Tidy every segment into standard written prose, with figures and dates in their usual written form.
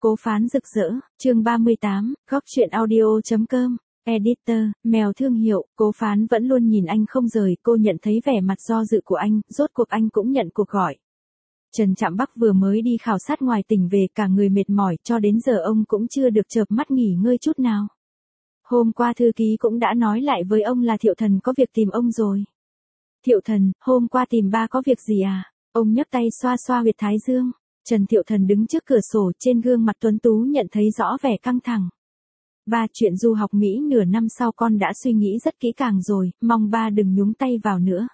Cố Phán rực rỡ, chương 38, góc truyện audio.com, editor, mèo thương hiệu, Cố Phán vẫn luôn nhìn anh không rời, cô nhận thấy vẻ mặt do dự của anh, rốt cuộc anh cũng nhận cuộc gọi. Trần Trạm Bắc vừa mới đi khảo sát ngoài tỉnh về, cả người mệt mỏi, cho đến giờ ông cũng chưa được chợp mắt nghỉ ngơi chút nào. Hôm qua thư ký cũng đã nói lại với ông là Thiệu Thần có việc tìm ông rồi. Thiệu Thần, hôm qua tìm ba có việc gì à? Ông nhấc tay xoa xoa huyệt thái dương. Trần Thiệu Thần đứng trước cửa sổ, trên gương mặt tuấn tú nhận thấy rõ vẻ căng thẳng. Ba, chuyện du học Mỹ nửa năm sau con đã suy nghĩ rất kỹ càng rồi, mong ba đừng nhúng tay vào nữa.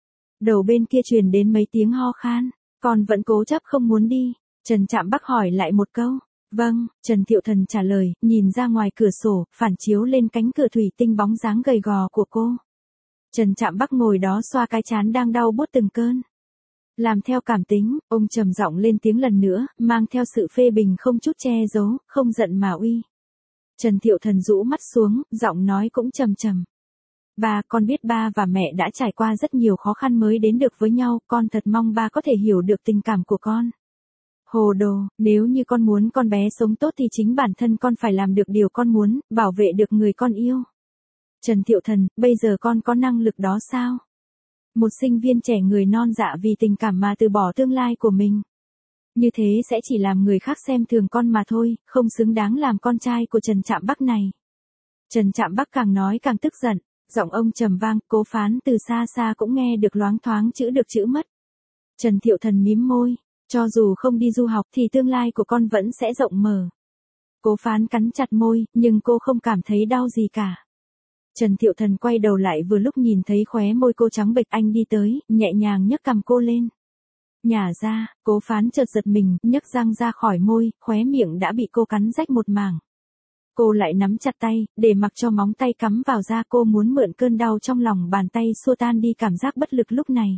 Đầu bên kia truyền đến mấy tiếng ho khan, con vẫn cố chấp không muốn đi. Trần Trạm Bắc hỏi lại một câu. Vâng, Trần Thiệu Thần trả lời, nhìn ra ngoài cửa sổ, phản chiếu lên cánh cửa thủy tinh bóng dáng gầy gò của cô. Trần Trạm Bắc ngồi đó xoa cái trán đang đau buốt từng cơn. Làm theo cảm tính, ông trầm giọng lên tiếng lần nữa, mang theo sự phê bình không chút che giấu, không giận mà uy. Trần Thiệu Thần rũ mắt xuống, giọng nói cũng trầm trầm. Ba, con biết ba và mẹ đã trải qua rất nhiều khó khăn mới đến được với nhau, con thật mong ba có thể hiểu được tình cảm của con. Hồ đồ, nếu như con muốn con bé sống tốt thì chính bản thân con phải làm được điều con muốn, bảo vệ được người con yêu. Trần Thiệu Thần, bây giờ con có năng lực đó sao? Một sinh viên trẻ người non dạ vì tình cảm mà từ bỏ tương lai của mình. Như thế sẽ chỉ làm người khác xem thường con mà thôi, không xứng đáng làm con trai của Trần Trạm Bắc này. Trần Trạm Bắc càng nói càng tức giận, giọng ông trầm vang, Cố Phán từ xa xa cũng nghe được loáng thoáng chữ được chữ mất. Trần Thiệu Thần mím môi, cho dù không đi du học thì tương lai của con vẫn sẽ rộng mở. Cố Phán cắn chặt môi, nhưng cô không cảm thấy đau gì cả. Trần Thiệu Thần quay đầu lại vừa lúc nhìn thấy khóe môi cô trắng bệch, anh đi tới, nhẹ nhàng nhấc cằm cô lên. Nhả ra, Cố Phán chợt giật mình, nhấc răng ra khỏi môi, khóe miệng đã bị cô cắn rách một mảng. Cô lại nắm chặt tay, để mặc cho móng tay cắm vào da, cô muốn mượn cơn đau trong lòng bàn tay xua tan đi cảm giác bất lực lúc này.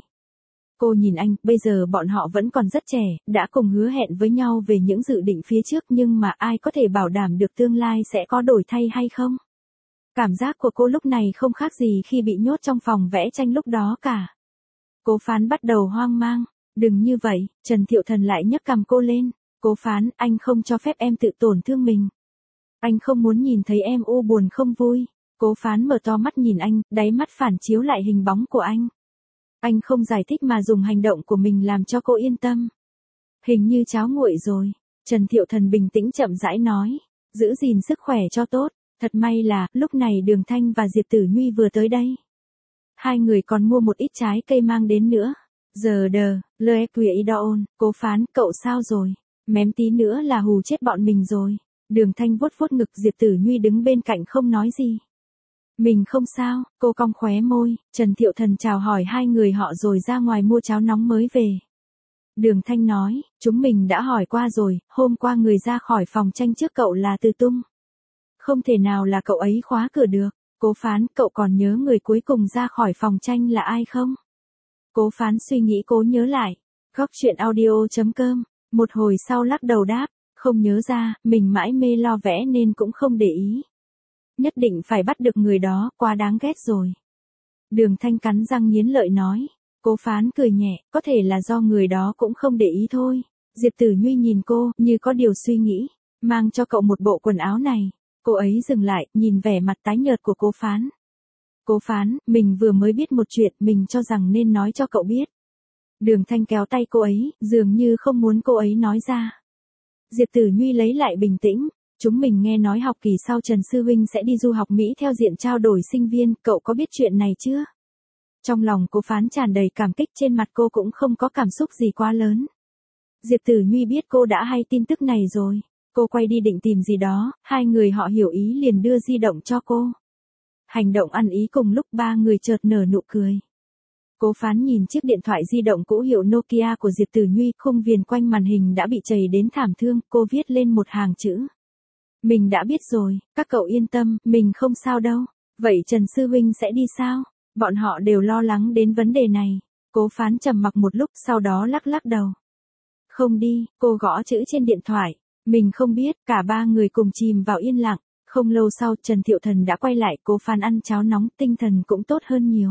Cô nhìn anh, bây giờ bọn họ vẫn còn rất trẻ, đã cùng hứa hẹn với nhau về những dự định phía trước, nhưng mà ai có thể bảo đảm được tương lai sẽ có đổi thay hay không? Cảm giác của cô lúc này không khác gì khi bị nhốt trong phòng vẽ tranh lúc đó cả. Cố Phán bắt đầu hoang mang. Đừng như vậy, Trần Thiệu Thần lại nhấc cằm cô lên. Cố Phán, anh không cho phép em tự tổn thương mình. Anh không muốn nhìn thấy em u buồn không vui. Cố Phán mở to mắt nhìn anh, đáy mắt phản chiếu lại hình bóng của anh. Anh không giải thích mà dùng hành động của mình làm cho cô yên tâm. Hình như cháo nguội rồi. Trần Thiệu Thần bình tĩnh chậm rãi nói. Giữ gìn sức khỏe cho tốt. Thật may là, lúc này Đường Thanh và Diệp Tử Nhuy vừa tới đây. Hai người còn mua một ít trái cây mang đến nữa. Giờ đờ, lê quỷ đôn, Cố Phán, cậu sao rồi? Mém tí nữa là hù chết bọn mình rồi. Đường Thanh vuốt vuốt ngực, Diệp Tử Nhuy đứng bên cạnh không nói gì. Mình không sao, cô cong khóe môi. Trần Thiệu Thần chào hỏi hai người họ rồi ra ngoài mua cháo nóng mới về. Đường Thanh nói, chúng mình đã hỏi qua rồi, hôm qua người ra khỏi phòng tranh trước cậu là Từ Tung. Không thể nào là cậu ấy khóa cửa được. Cố Phán, cậu còn nhớ người cuối cùng ra khỏi phòng tranh là ai không? Cố Phán suy nghĩ cố nhớ lại. Góc truyện audio.com, một hồi sau lắc đầu đáp, không nhớ ra, mình mãi mê lo vẽ nên cũng không để ý. Nhất định phải bắt được người đó, quá đáng ghét rồi. Đường Thanh cắn răng nghiến lợi nói. Cố Phán cười nhẹ, có thể là do người đó cũng không để ý thôi. Diệp Tử Nhuy nhìn cô, như có điều suy nghĩ, mang cho cậu một bộ quần áo này. Cô ấy dừng lại, nhìn vẻ mặt tái nhợt của Cố Phán. Cố Phán, mình vừa mới biết một chuyện, mình cho rằng nên nói cho cậu biết. Đường Thanh kéo tay cô ấy, dường như không muốn cô ấy nói ra. Diệp Tử Nhuy lấy lại bình tĩnh. Chúng mình nghe nói học kỳ sau Trần Sư Huynh sẽ đi du học Mỹ theo diện trao đổi sinh viên, cậu có biết chuyện này chưa? Trong lòng Cố Phán tràn đầy cảm kích, trên mặt cô cũng không có cảm xúc gì quá lớn. Diệp Tử Nhuy biết cô đã hay tin tức này rồi. Cô quay đi định tìm gì đó, hai người họ hiểu ý liền đưa di động cho cô. Hành động ăn ý cùng lúc, ba người chợt nở nụ cười. Cố Phán nhìn chiếc điện thoại di động cũ hiệu Nokia của Diệp Tử Nhuy, khung viền quanh màn hình đã bị chảy đến thảm thương, cô viết lên một hàng chữ. Mình đã biết rồi, các cậu yên tâm, mình không sao đâu. Vậy Trần Sư Huynh sẽ đi sao? Bọn họ đều lo lắng đến vấn đề này. Cố Phán trầm mặc một lúc, sau đó lắc lắc đầu. Không đi, cô gõ chữ trên điện thoại. Mình không biết, cả ba người cùng chìm vào yên lặng. Không lâu sau, Trần Thiệu Thần đã quay lại, Cố Phán ăn cháo nóng, tinh thần cũng tốt hơn nhiều.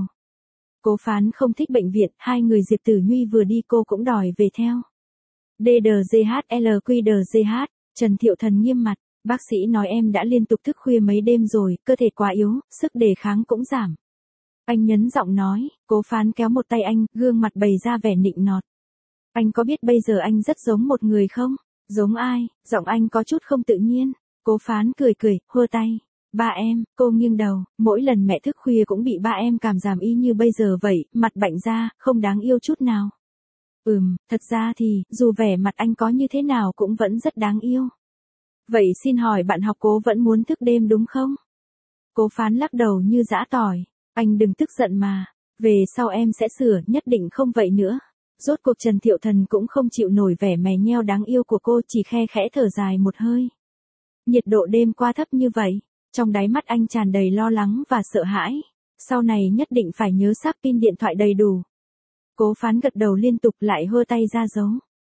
Cố Phán không thích bệnh viện, hai người Diệp Tử Nhuy vừa đi cô cũng đòi về theo. DDGHLQDGH, Trần Thiệu Thần nghiêm mặt, bác sĩ nói em đã liên tục thức khuya mấy đêm rồi, cơ thể quá yếu, sức đề kháng cũng giảm. Anh nhấn giọng nói, Cố Phán kéo một tay anh, gương mặt bày ra vẻ nịnh nọt. Anh có biết bây giờ anh rất giống một người không? Giống ai? Giọng anh có chút không tự nhiên. Cố Phán cười cười, hơ tay. Ba em, cô nghiêng đầu, mỗi lần mẹ thức khuya cũng bị ba em cảm giảm y như bây giờ vậy, mặt bảnh ra, không đáng yêu chút nào. Thật ra thì, dù vẻ mặt anh có như thế nào cũng vẫn rất đáng yêu. Vậy xin hỏi bạn học Cố vẫn muốn thức đêm đúng không? Cố Phán lắc đầu như giã tỏi. Anh đừng tức giận mà. Về sau em sẽ sửa, nhất định không vậy nữa. Rốt cuộc Trần Thiệu Thần cũng không chịu nổi vẻ mè nheo đáng yêu của cô, chỉ khe khẽ thở dài một hơi. Nhiệt độ đêm qua thấp như vậy, trong đáy mắt anh tràn đầy lo lắng và sợ hãi. Sau này nhất định phải nhớ sạc pin điện thoại đầy đủ. Cố Phán gật đầu liên tục lại hơ tay ra dấu.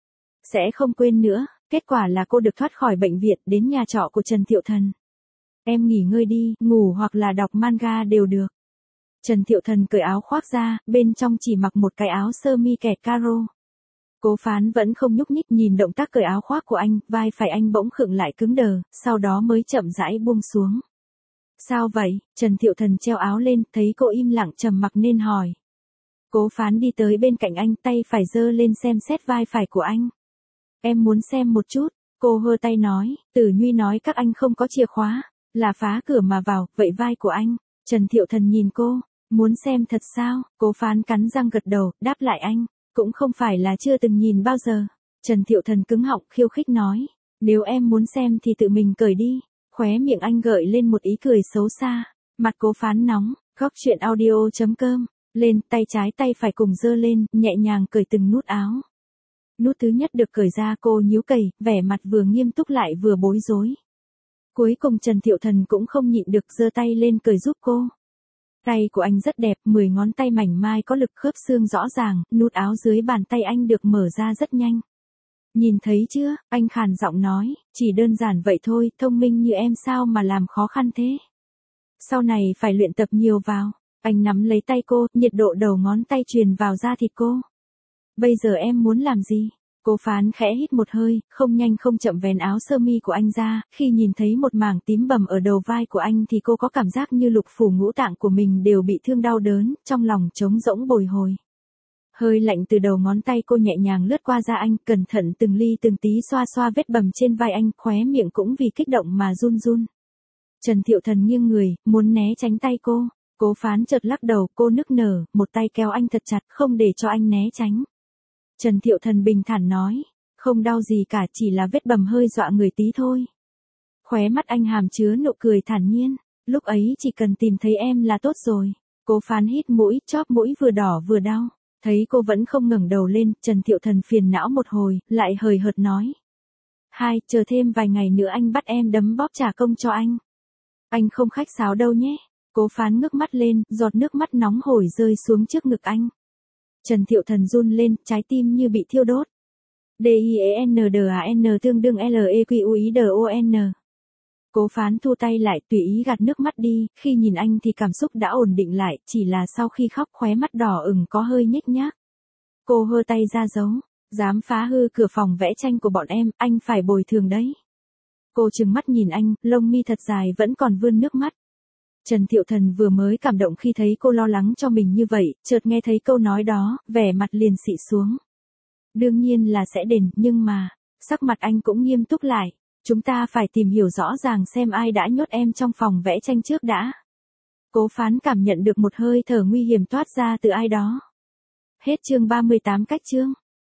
Sẽ không quên nữa, kết quả là cô được thoát khỏi bệnh viện đến nhà trọ của Trần Thiệu Thần. Em nghỉ ngơi đi, ngủ hoặc là đọc manga đều được. Trần Thiệu Thần cởi áo khoác ra, bên trong chỉ mặc một cái áo sơ mi kẻ caro. Cố Phán vẫn không nhúc nhích nhìn động tác cởi áo khoác của anh, vai phải anh bỗng khựng lại cứng đờ, sau đó mới chậm rãi buông xuống. Sao vậy? Trần Thiệu Thần treo áo lên, thấy cô im lặng trầm mặc nên hỏi. Cố Phán đi tới bên cạnh anh, tay phải giơ lên xem xét vai phải của anh. Em muốn xem một chút, cô hơ tay nói, Tử Nhuy nói các anh không có chìa khóa, là phá cửa mà vào, vậy vai của anh. Trần Thiệu Thần nhìn cô, muốn xem thật sao? Cố Phán cắn răng gật đầu, đáp lại anh, cũng không phải là chưa từng nhìn bao giờ. Trần Thiệu Thần cứng họng khiêu khích nói, nếu em muốn xem thì tự mình cởi đi. Khóe miệng anh gợi lên một ý cười xấu xa, mặt Cố Phán nóng, góc chuyện audio.com, lên, tay trái tay phải cùng giơ lên, nhẹ nhàng cởi từng nút áo. Nút thứ nhất được cởi ra cô nhíu cày, vẻ mặt vừa nghiêm túc lại vừa bối rối. Cuối cùng Trần Thiệu Thần cũng không nhịn được giơ tay lên cởi giúp cô. Tay của anh rất đẹp, 10 ngón tay mảnh mai có lực khớp xương rõ ràng, nút áo dưới bàn tay anh được mở ra rất nhanh. Nhìn thấy chưa, anh khàn giọng nói, chỉ đơn giản vậy thôi, thông minh như em sao mà làm khó khăn thế. Sau này phải luyện tập nhiều vào. Anh nắm lấy tay cô, nhiệt độ đầu ngón tay truyền vào da thịt cô. Bây giờ em muốn làm gì? Cố Phán khẽ hít một hơi, không nhanh không chậm vén áo sơ mi của anh ra, khi nhìn thấy một mảng tím bầm ở đầu vai của anh thì cô có cảm giác như lục phủ ngũ tạng của mình đều bị thương đau đớn, trong lòng trống rỗng bồi hồi. Hơi lạnh từ đầu ngón tay cô nhẹ nhàng lướt qua da anh, cẩn thận từng ly từng tí xoa xoa vết bầm trên vai anh, khóe miệng cũng vì kích động mà run run. Trần Thiệu Thần nghiêng người, muốn né tránh tay cô. Cố Phán chợt lắc đầu, cô nức nở, một tay kéo anh thật chặt, không để cho anh né tránh. Trần Thiệu Thần bình thản nói, không đau gì cả, chỉ là vết bầm hơi dọa người tí thôi. Khóe mắt anh hàm chứa nụ cười thản nhiên, lúc ấy chỉ cần tìm thấy em là tốt rồi. Cố Phán hít mũi, chóp mũi vừa đỏ vừa đau. Thấy cô vẫn không ngẩng đầu lên, Trần Thiệu Thần phiền não một hồi, lại hời hợt nói. Chờ thêm vài ngày nữa anh bắt em đấm bóp trả công cho anh. Anh không khách sáo đâu nhé. Cố Phán ngước mắt lên, giọt nước mắt nóng hổi rơi xuống trước ngực anh. Trần Thiệu Thần run lên, trái tim như bị thiêu đốt. DIENDAN tương đương LEQUIDON. Cố Phán thu tay lại, tùy ý gạt nước mắt đi, khi nhìn anh thì cảm xúc đã ổn định lại, chỉ là sau khi khóc khóe mắt đỏ ửng có hơi nhếch nhác. Cô hơ tay ra dấu, dám phá hư cửa phòng vẽ tranh của bọn em, anh phải bồi thường đấy. Cô trừng mắt nhìn anh, lông mi thật dài vẫn còn vươn nước mắt. Trần Thiệu Thần vừa mới cảm động khi thấy cô lo lắng cho mình như vậy, chợt nghe thấy câu nói đó, vẻ mặt liền xị xuống. Đương nhiên là sẽ đền, nhưng mà, sắc mặt anh cũng nghiêm túc lại. Chúng ta phải tìm hiểu rõ ràng xem ai đã nhốt em trong phòng vẽ tranh trước đã. Cố Phán cảm nhận được một hơi thở nguy hiểm toát ra từ ai đó. Hết chương 38 cách chương.